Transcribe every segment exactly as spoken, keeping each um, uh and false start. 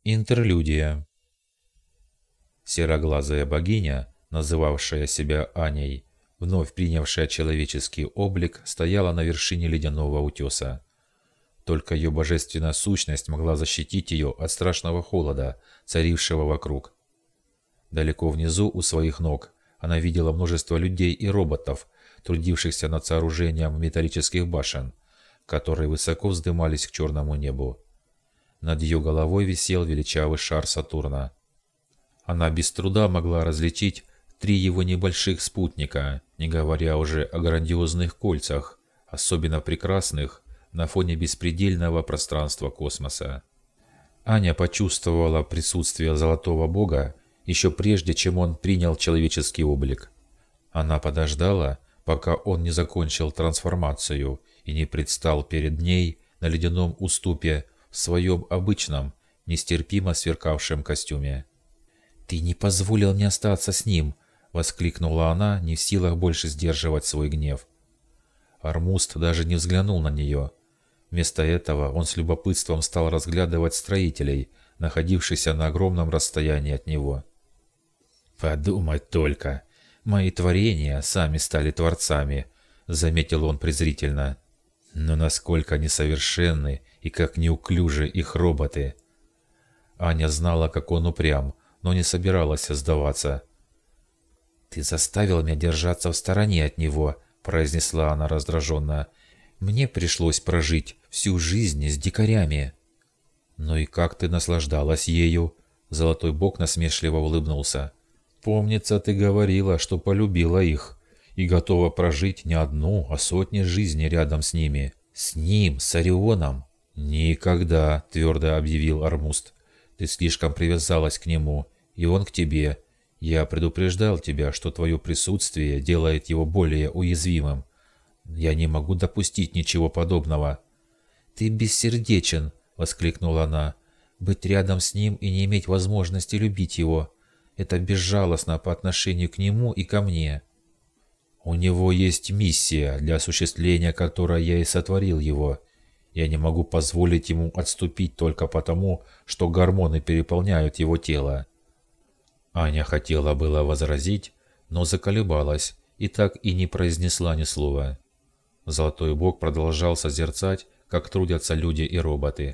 Интерлюдия. Сероглазая богиня, называвшая себя Аней, вновь принявшая человеческий облик, стояла на вершине ледяного утеса. Только ее божественная сущность могла защитить ее от страшного холода, царившего вокруг. Далеко внизу, у своих ног, она видела множество людей и роботов, трудившихся над сооружением металлических башен, которые высоко вздымались к черному небу. Над ее головой висел величавый шар Сатурна. Она без труда могла различить три его небольших спутника, не говоря уже о грандиозных кольцах, особенно прекрасных на фоне беспредельного пространства космоса. Аня почувствовала присутствие Золотого Бога еще прежде, чем он принял человеческий облик. Она подождала, пока он не закончил трансформацию и не предстал перед ней на ледяном уступе в своем обычном, нестерпимо сверкавшем костюме. «Ты не позволил мне остаться с ним!» — воскликнула она, не в силах больше сдерживать свой гнев. Армуст даже не взглянул на нее. Вместо этого он с любопытством стал разглядывать строителей, находившихся на огромном расстоянии от него. «Подумать только! Мои творения сами стали творцами!» — заметил он презрительно. «Но насколько несовершенны и как неуклюжи их роботы!» Аня знала, как он упрям, но не собиралась сдаваться. «Ты заставил меня держаться в стороне от него», — произнесла она раздраженно. «Мне пришлось прожить всю жизнь с дикарями». «Ну и как ты наслаждалась ею?» — Золотой Бог насмешливо улыбнулся. «Помнится, ты говорила, что полюбила их и готова прожить не одну, а сотни жизней рядом с ними. С ним, с Орионом?» «Никогда», — твердо объявил Армуст. «Ты слишком привязалась к нему, и он к тебе. Я предупреждал тебя, что твое присутствие делает его более уязвимым. Я не могу допустить ничего подобного». «Ты бессердечен», — воскликнула она. «Быть рядом с ним и не иметь возможности любить его — это безжалостно по отношению к нему и ко мне». «У него есть миссия, для осуществления которой я и сотворил его. Я не могу позволить ему отступить только потому, что гормоны переполняют его тело». Аня хотела было возразить, но заколебалась и так и не произнесла ни слова. Золотой Бог продолжал созерцать, как трудятся люди и роботы.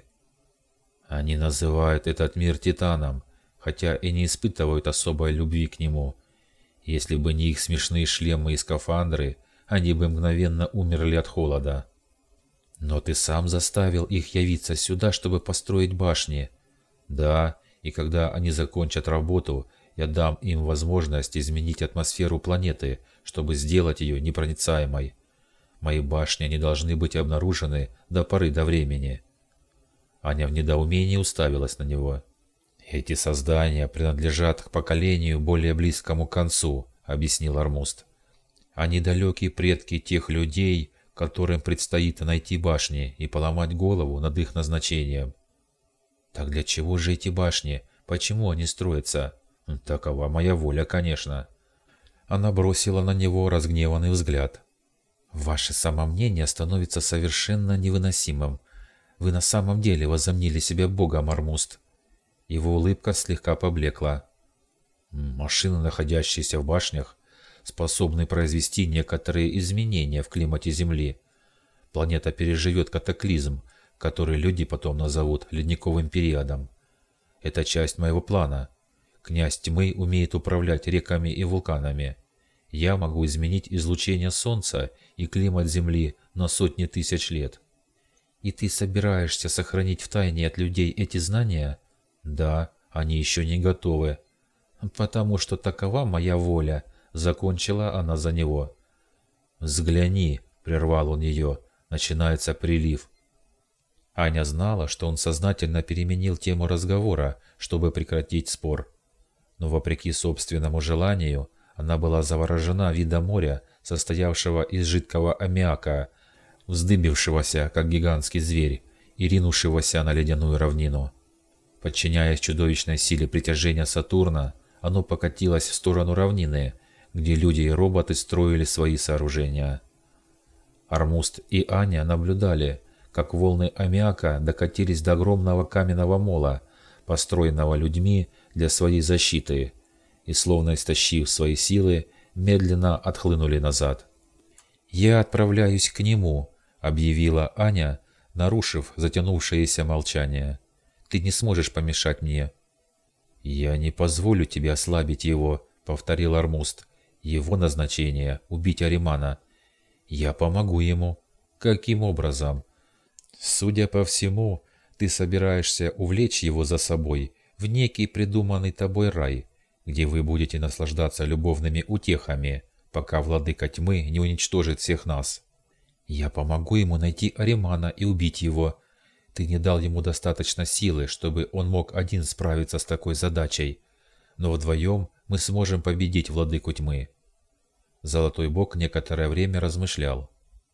Они называют этот мир Титаном, хотя и не испытывают особой любви к нему. Если бы не их смешные шлемы и скафандры, они бы мгновенно умерли от холода. Но ты сам заставил их явиться сюда, чтобы построить башни. Да, и когда они закончат работу, я дам им возможность изменить атмосферу планеты, чтобы сделать ее непроницаемой. Мои башни не должны быть обнаружены до поры до времени». Аня в недоумении уставилась на него. «Эти создания принадлежат к поколению более близкому к концу», — объяснил Армуст. «Они далекие предки тех людей, которым предстоит найти башни и поломать голову над их назначением». «Так для чего же эти башни? Почему они строятся?» «Такова моя воля, конечно». Она бросила на него разгневанный взгляд. «Ваше самомнение становится совершенно невыносимым. Вы на самом деле возомнили себя богом, Армуст». Его улыбка слегка поблекла. «Машины, находящиеся в башнях, способны произвести некоторые изменения в климате Земли. Планета переживет катаклизм, который люди потом назовут ледниковым периодом. Это часть моего плана. Князь Тьмы умеет управлять реками и вулканами. Я могу изменить излучение Солнца и климат Земли на сотни тысяч лет». «И ты собираешься сохранить в тайне от людей эти знания?» «Да, они еще не готовы». «Потому что такова моя воля», — закончила она за него. «Взгляни», — прервал он ее, — «начинается прилив». Аня знала, что он сознательно переменил тему разговора, чтобы прекратить спор. Но вопреки собственному желанию, она была заворожена видом моря, состоявшего из жидкого аммиака, вздыбившегося, как гигантский зверь, и ринувшегося на ледяную равнину. Подчиняясь чудовищной силе притяжения Сатурна, оно покатилось в сторону равнины, где люди и роботы строили свои сооружения. Армуст и Аня наблюдали, как волны аммиака докатились до огромного каменного мола, построенного людьми для своей защиты, и, словно истощив свои силы, медленно отхлынули назад. «Я отправляюсь к нему», — объявила Аня, нарушив затянувшееся молчание. «Ты не сможешь помешать мне». «Я не позволю тебе ослабить его», — повторил Армуст. «Его назначение — убить Аримана. Я помогу ему». «Каким образом?» «Судя по всему, ты собираешься увлечь его за собой в некий придуманный тобой рай, где вы будете наслаждаться любовными утехами, пока владыка тьмы не уничтожит всех нас. Я помогу ему найти Аримана и убить его. Ты не дал ему достаточно силы, чтобы он мог один справиться с такой задачей, но вдвоем мы сможем победить владыку тьмы». Золотой Бог некоторое время размышлял.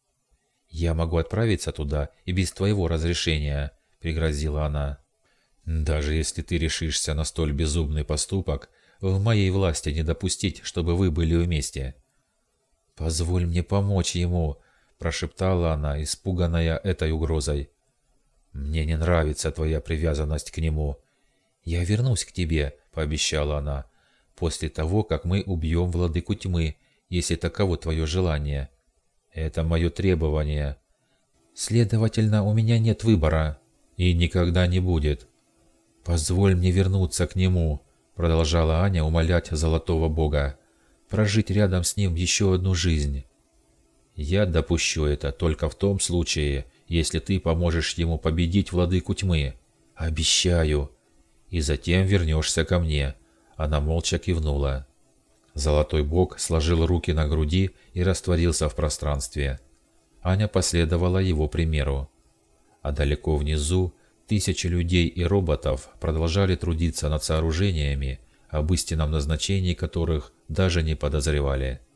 «Я могу отправиться туда и без твоего разрешения», — пригрозила она. «Даже если ты решишься на столь безумный поступок, в моей власти не допустить, чтобы вы были вместе». «Позволь мне помочь ему», — прошептала она, испуганная этой угрозой. «Мне не нравится твоя привязанность к нему». «Я вернусь к тебе», — пообещала она, — «после того, как мы убьем владыку тьмы, если таково твое желание». «Это мое требование». «Следовательно, у меня нет выбора». «И никогда не будет». «Позволь мне вернуться к нему», — продолжала Аня умолять Золотого Бога, — «прожить рядом с ним еще одну жизнь». «Я допущу это только в том случае, если ты поможешь ему победить владыку тьмы. Обещаю. И затем вернешься ко мне». Она молча кивнула. Золотой Бог сложил руки на груди и растворился в пространстве. Аня последовала его примеру. А далеко внизу тысячи людей и роботов продолжали трудиться над сооружениями, об истинном назначении которых даже не подозревали.